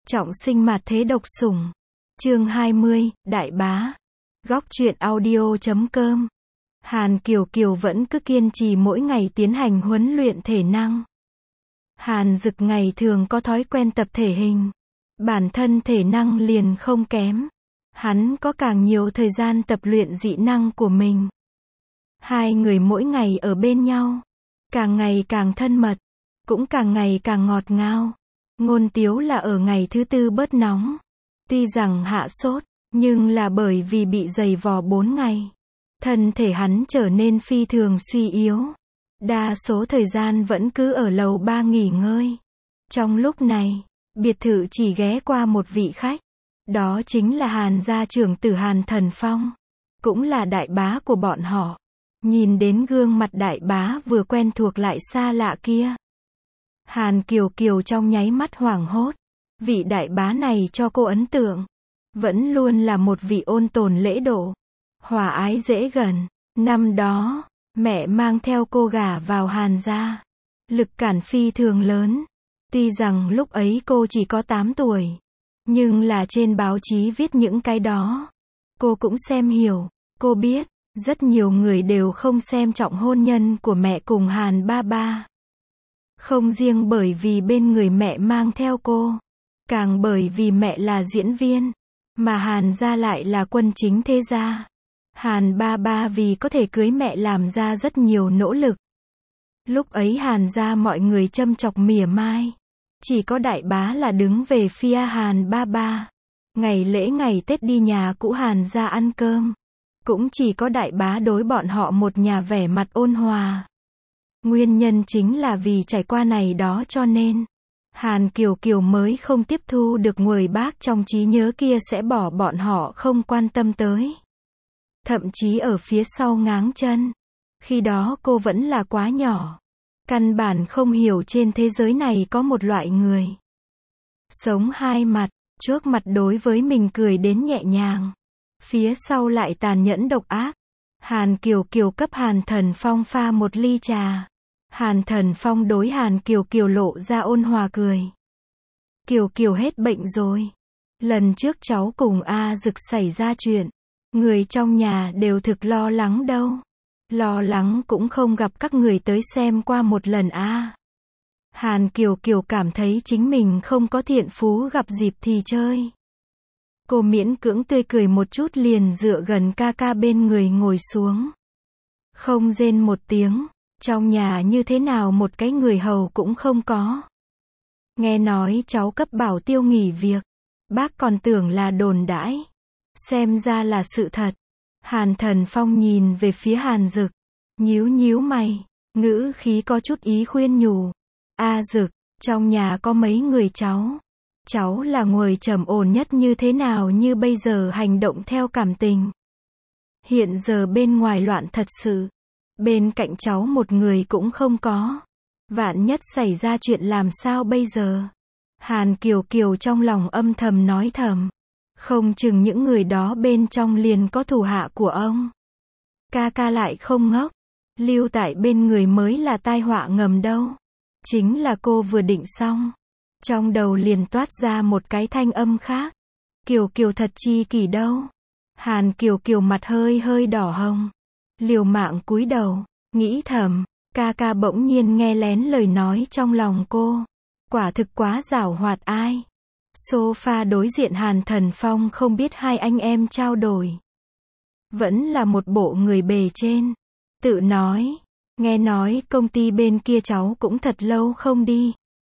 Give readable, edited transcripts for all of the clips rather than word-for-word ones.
Trọng sinh mạt thế độc sủng. Chương 20, Đại bá. Góc truyện audio.com. Hàn Kiều Kiều vẫn cứ kiên trì mỗi ngày tiến hành huấn luyện thể năng. Hàn Dực ngày thường có thói quen tập thể hình. Bản thân thể năng liền không kém. Hắn có càng nhiều thời gian tập luyện dị năng của mình. Hai người mỗi ngày ở bên nhau. Càng ngày càng thân mật. Cũng càng ngày càng ngọt ngào. Ngôn tiếu là ở ngày thứ tư bớt nóng. Tuy rằng hạ sốt, nhưng là bởi vì bị dày vò 4 ngày. Thân thể hắn trở nên phi thường suy yếu. Đa số thời gian vẫn cứ ở lầu 3 nghỉ ngơi. Trong lúc này, biệt thự chỉ ghé qua một vị khách. Đó chính là Hàn gia trưởng tử Hàn Thần Phong. Cũng là đại bá của bọn họ. Nhìn đến gương mặt đại bá vừa quen thuộc lại xa lạ kia. Hàn Kiều Kiều trong nháy mắt hoảng hốt. Vị đại bá này cho cô ấn tượng. Vẫn luôn là một vị ôn tồn lễ độ. Hòa ái dễ gần. Năm đó, mẹ mang theo cô gả vào Hàn gia. Lực cản phi thường lớn. Tuy rằng lúc ấy cô chỉ có 8 tuổi. Nhưng là trên báo chí viết những cái đó. Cô cũng xem hiểu. Cô biết, rất nhiều người đều không xem trọng hôn nhân của mẹ cùng Hàn ba ba. Không riêng bởi vì bên người mẹ mang theo cô. Càng bởi vì mẹ là diễn viên. Mà Hàn gia lại là quân chính thế gia. Hàn ba ba vì có thể cưới mẹ làm ra rất nhiều nỗ lực. Lúc ấy Hàn gia mọi người châm chọc mỉa mai. Chỉ có đại bá là đứng về phía Hàn ba ba. Ngày lễ ngày Tết đi nhà cũ Hàn gia ăn cơm. Cũng chỉ có đại bá đối bọn họ một nhà vẻ mặt ôn hòa. Nguyên nhân chính là vì trải qua này đó cho nên Hàn Kiều Kiều mới không tiếp thu được người bác trong trí nhớ kia sẽ bỏ bọn họ không quan tâm tới. Thậm chí ở phía sau ngáng chân. Khi đó cô vẫn là quá nhỏ. Căn bản không hiểu trên thế giới này có một loại người. Sống hai mặt, trước mặt đối với mình cười đến nhẹ nhàng. Phía sau lại tàn nhẫn độc ác. Hàn Kiều Kiều cấp Hàn Thần Phong pha một ly trà. Hàn Thần Phong đối Hàn Kiều Kiều lộ ra ôn hòa cười. Kiều Kiều hết bệnh rồi. Lần trước cháu cùng A Dực xảy ra chuyện. Người trong nhà đều thực lo lắng đâu. Lo lắng cũng không gặp các người tới xem qua một lần a. Hàn Kiều Kiều cảm thấy chính mình không có thiện phú gặp dịp thì chơi. Cô miễn cưỡng tươi cười một chút liền dựa gần ca ca bên người ngồi xuống. Không rên một tiếng, trong nhà như thế nào một cái người hầu cũng không có. Nghe nói cháu cấp Bảo Tiêu nghỉ việc, bác còn tưởng là đồn đãi. Xem ra là sự thật. Hàn Thần Phong nhìn về phía Hàn Dực, nhíu nhíu mày, ngữ khí có chút ý khuyên nhủ. A Dực, trong nhà có mấy người cháu? Cháu là người trầm ổn nhất như thế nào như bây giờ hành động theo cảm tình. Hiện giờ bên ngoài loạn thật sự. Bên cạnh cháu một người cũng không có. Vạn nhất xảy ra chuyện làm sao bây giờ? Hàn Kiều Kiều trong lòng âm thầm nói thầm. Không chừng những người đó bên trong liền có thủ hạ của ông. Ca ca lại không ngốc. Lưu tại bên người mới là tai họa ngầm đâu. Chính là cô vừa định xong. Trong đầu liền toát ra một cái thanh âm khác. Kiều Kiều thật chi kỷ đâu. Hàn Kiều Kiều mặt hơi hơi đỏ hồng. Liều mạng cúi đầu, nghĩ thầm. Ca ca bỗng nhiên nghe lén lời nói trong lòng cô. Quả thực quá giảo hoạt ai. Sofa đối diện Hàn Thần Phong không biết hai anh em trao đổi. Vẫn là một bộ người bề trên. Tự nói, nghe nói công ty bên kia cháu cũng thật lâu không đi.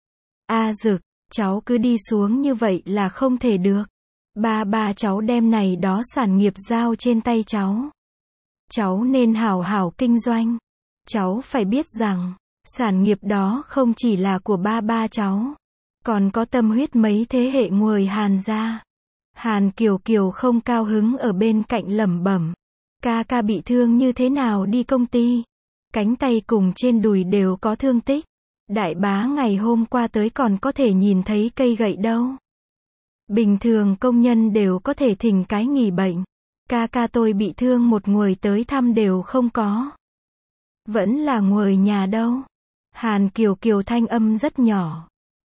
A Dực, cháu cứ đi xuống như vậy là không thể được. Ba cháu đem này đó sản nghiệp giao trên tay cháu. Cháu nên hảo hảo kinh doanh. Cháu phải biết rằng, sản nghiệp đó không chỉ là của ba cháu. Còn có tâm huyết mấy thế hệ người Hàn gia. Hàn Kiều Kiều không cao hứng ở bên cạnh lẩm bẩm. Ca ca bị thương như thế nào đi công ty? Cánh tay cùng trên đùi đều có thương tích. Đại bá ngày hôm qua tới còn có thể nhìn thấy cây gậy đâu. Bình thường công nhân đều có thể thỉnh cái nghỉ bệnh. Ca ca tôi bị thương một người tới thăm đều không có. Vẫn là người nhà đâu. Hàn Kiều Kiều thanh âm rất nhỏ.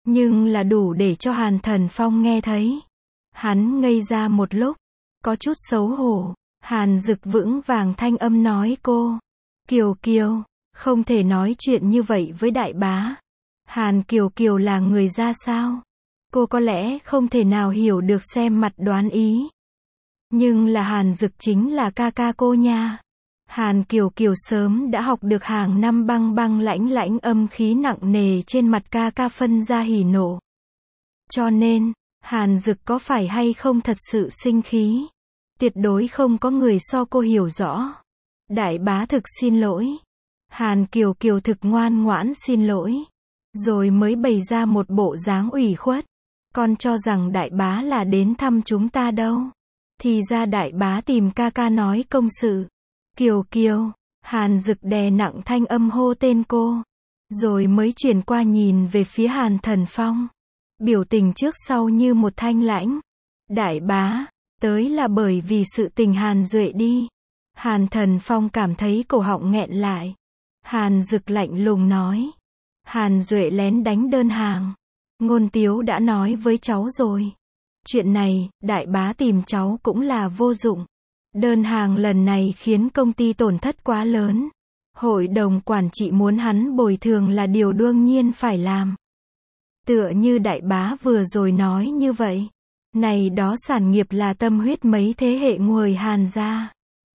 Nhưng là đủ để cho Hàn Thần Phong nghe thấy. Hắn ngây ra một lúc, có chút xấu hổ. Hàn Dực vững vàng thanh âm nói cô. Kiều Kiều, không thể nói chuyện như vậy với đại bá. Hàn Kiều Kiều là người ra sao? Cô có lẽ không thể nào hiểu được xem mặt đoán ý. Nhưng là Hàn Dực chính là ca ca cô nha. Hàn Kiều Kiều sớm đã học được hàng năm băng băng lãnh lãnh âm khí nặng nề trên mặt ca ca phân ra hỉ nộ. Cho nên, Hàn Dực có phải hay không thật sự sinh khí? Tuyệt đối không có người so cô hiểu rõ. Đại bá thực xin lỗi. Hàn Kiều Kiều thực ngoan ngoãn xin lỗi. Rồi mới bày ra một bộ dáng ủy khuất. Con cho rằng đại bá là đến thăm chúng ta đâu. Thì ra đại bá tìm ca ca nói công sự. Kiều Kiều, Hàn Dực đè nặng thanh âm hô tên cô. Rồi mới chuyển qua nhìn về phía Hàn Thần Phong. Biểu tình trước sau như một thanh lãnh. Đại bá, tới là bởi vì sự tình Hàn Duệ đi. Hàn Thần Phong cảm thấy cổ họng nghẹn lại. Hàn Dực lạnh lùng nói. Hàn Duệ lén đánh đơn hàng. Ngôn Tiếu đã nói với cháu rồi. Chuyện này, đại bá tìm cháu cũng là vô dụng. Đơn hàng lần này khiến công ty tổn thất quá lớn. Hội đồng quản trị muốn hắn bồi thường là điều đương nhiên phải làm. Tựa như đại bá vừa rồi nói như vậy. Này đó sản nghiệp là tâm huyết mấy thế hệ người Hàn gia.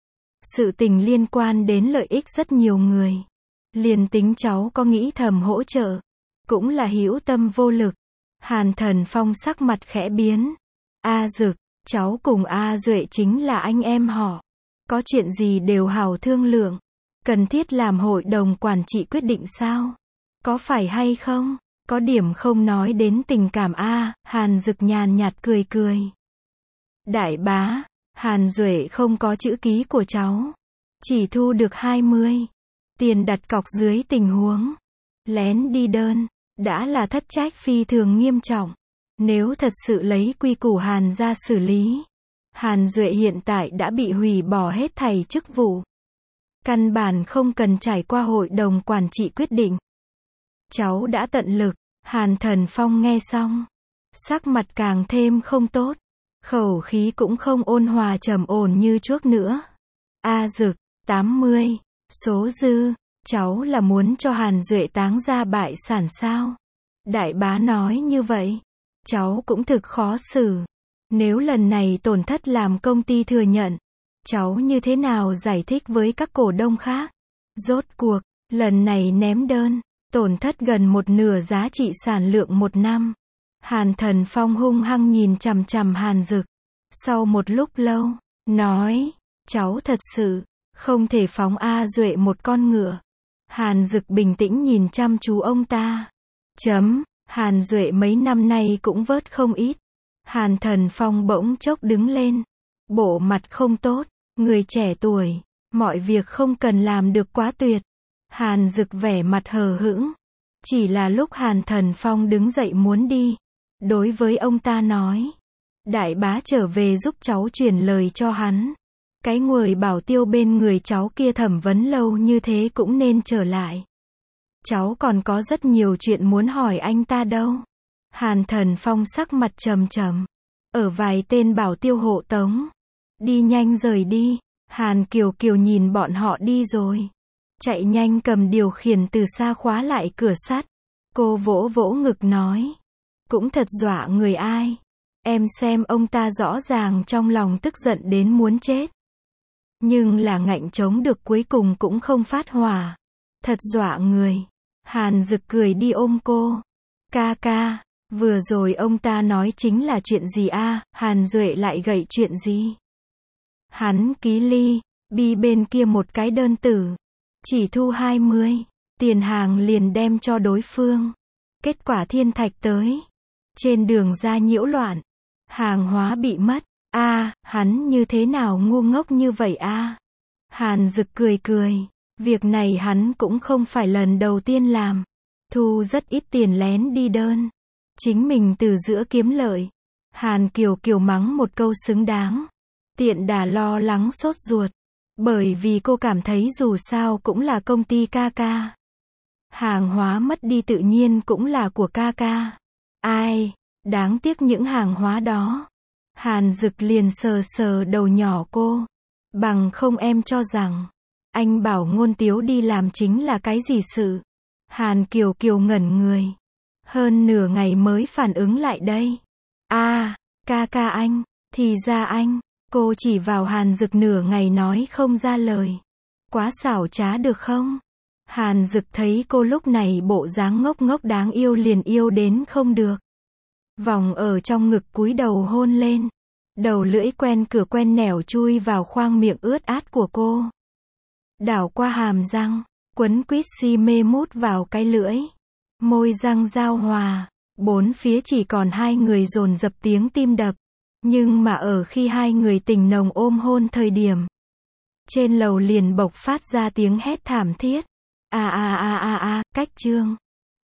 Sự tình liên quan đến lợi ích rất nhiều người. Liền tính cháu có nghĩ thầm hỗ trợ, cũng là hữu tâm vô lực. Hàn Thần Phong sắc mặt khẽ biến. A Dực, cháu cùng A Duệ chính là anh em họ. Có chuyện gì đều hào thương lượng. Cần thiết làm hội đồng quản trị quyết định sao? Có phải hay không? Có điểm không nói đến tình cảm a. Hàn Dực nhàn nhạt cười cười. Đại bá, Hàn Duệ không có chữ ký của cháu. Chỉ thu được 20. Tiền đặt cọc dưới tình huống lén đi đơn, đã là thất trách phi thường nghiêm trọng. Nếu thật sự lấy quy củ Hàn ra xử lý, Hàn Duệ hiện tại đã bị hủy bỏ hết thảy chức vụ. Căn bản không cần trải qua hội đồng quản trị quyết định. Cháu đã tận lực. Hàn Thần Phong nghe xong, sắc mặt càng thêm không tốt. Khẩu khí cũng không ôn hòa trầm ổn như trước nữa. A Dực, 80. Số dư, cháu là muốn cho Hàn Duệ táng ra bại sản sao? Đại bá nói như vậy, cháu cũng thực khó xử. Nếu lần này tổn thất làm công ty thừa nhận, cháu như thế nào giải thích với các cổ đông khác? Rốt cuộc, lần này ném đơn, tổn thất gần một nửa giá trị sản lượng một năm. Hàn Thần Phong hung hăng nhìn chằm chằm Hàn Dực. Sau một lúc lâu, nói, cháu thật sự không thể phóng A Duệ một con ngựa. Hàn Dực bình tĩnh nhìn chăm chú ông ta. Hàn Duệ mấy năm nay cũng vớt không ít. Hàn Thần Phong bỗng chốc đứng lên. Bộ mặt không tốt, người trẻ tuổi, mọi việc không cần làm được quá tuyệt. Hàn Dực vẻ mặt hờ hững. Chỉ là lúc Hàn Thần Phong đứng dậy muốn đi, đối với ông ta nói, đại bá trở về giúp cháu truyền lời cho hắn. Cái người bảo tiêu bên người cháu kia thẩm vấn lâu như thế cũng nên trở lại. Cháu còn có rất nhiều chuyện muốn hỏi anh ta đâu. Hàn Thần Phong sắc mặt trầm trầm. Ở vài tên bảo tiêu hộ tống. Đi nhanh rời đi. Hàn Kiều Kiều nhìn bọn họ đi rồi. Chạy nhanh cầm điều khiển từ xa khóa lại cửa sắt. Cô vỗ vỗ ngực nói. Cũng thật dọa người ai. Em xem ông ta rõ ràng trong lòng tức giận đến muốn chết. Nhưng là ngạnh chống được cuối cùng cũng không phát hỏa. Thật dọa người. Hàn Dực cười đi ôm cô. Ca ca, vừa rồi ông ta nói chính là chuyện gì a? Hàn Duệ lại gậy chuyện gì? Hắn ký ly, bi bên kia một cái đơn tử. Chỉ thu 20. Tiền hàng liền đem cho đối phương. Kết quả thiên thạch tới. Trên đường ra nhiễu loạn. Hàng hóa bị mất. Hắn như thế nào ngu ngốc như vậy a? Hàn Dực cười cười. Việc này hắn cũng không phải lần đầu tiên làm. Thu rất ít tiền lén đi đơn. Chính mình từ giữa kiếm lợi. Hàn Kiều Kiều mắng một câu xứng đáng. Tiện đà lo lắng sốt ruột. Bởi vì cô cảm thấy dù sao cũng là công ty ca ca. Hàng hóa mất đi tự nhiên cũng là của ca ca. Ai, đáng tiếc những hàng hóa đó. Hàn Dực liền sờ sờ đầu nhỏ cô. Bằng không em cho rằng, anh bảo Ngôn Tiếu đi làm chính là cái gì sự? Hàn Kiều Kiều ngẩn người. Hơn nửa ngày mới phản ứng lại đây. Ca anh, thì ra anh. Cô chỉ vào Hàn Dực nửa ngày nói không ra lời. Quá xảo trá được không? Hàn Dực thấy cô lúc này bộ dáng ngốc ngốc đáng yêu liền yêu đến không được. Vòng ở trong ngực cúi đầu hôn lên. Đầu lưỡi quen cửa quen nẻo chui vào khoang miệng ướt át của cô. Đảo qua hàm răng, quấn quýt si mê mút vào cái lưỡi. Môi răng giao hòa, bốn phía chỉ còn hai người dồn dập tiếng tim đập. Nhưng mà ở khi hai người tình nồng ôm hôn thời điểm, trên lầu liền bộc phát ra tiếng hét thảm thiết. Cách Trương.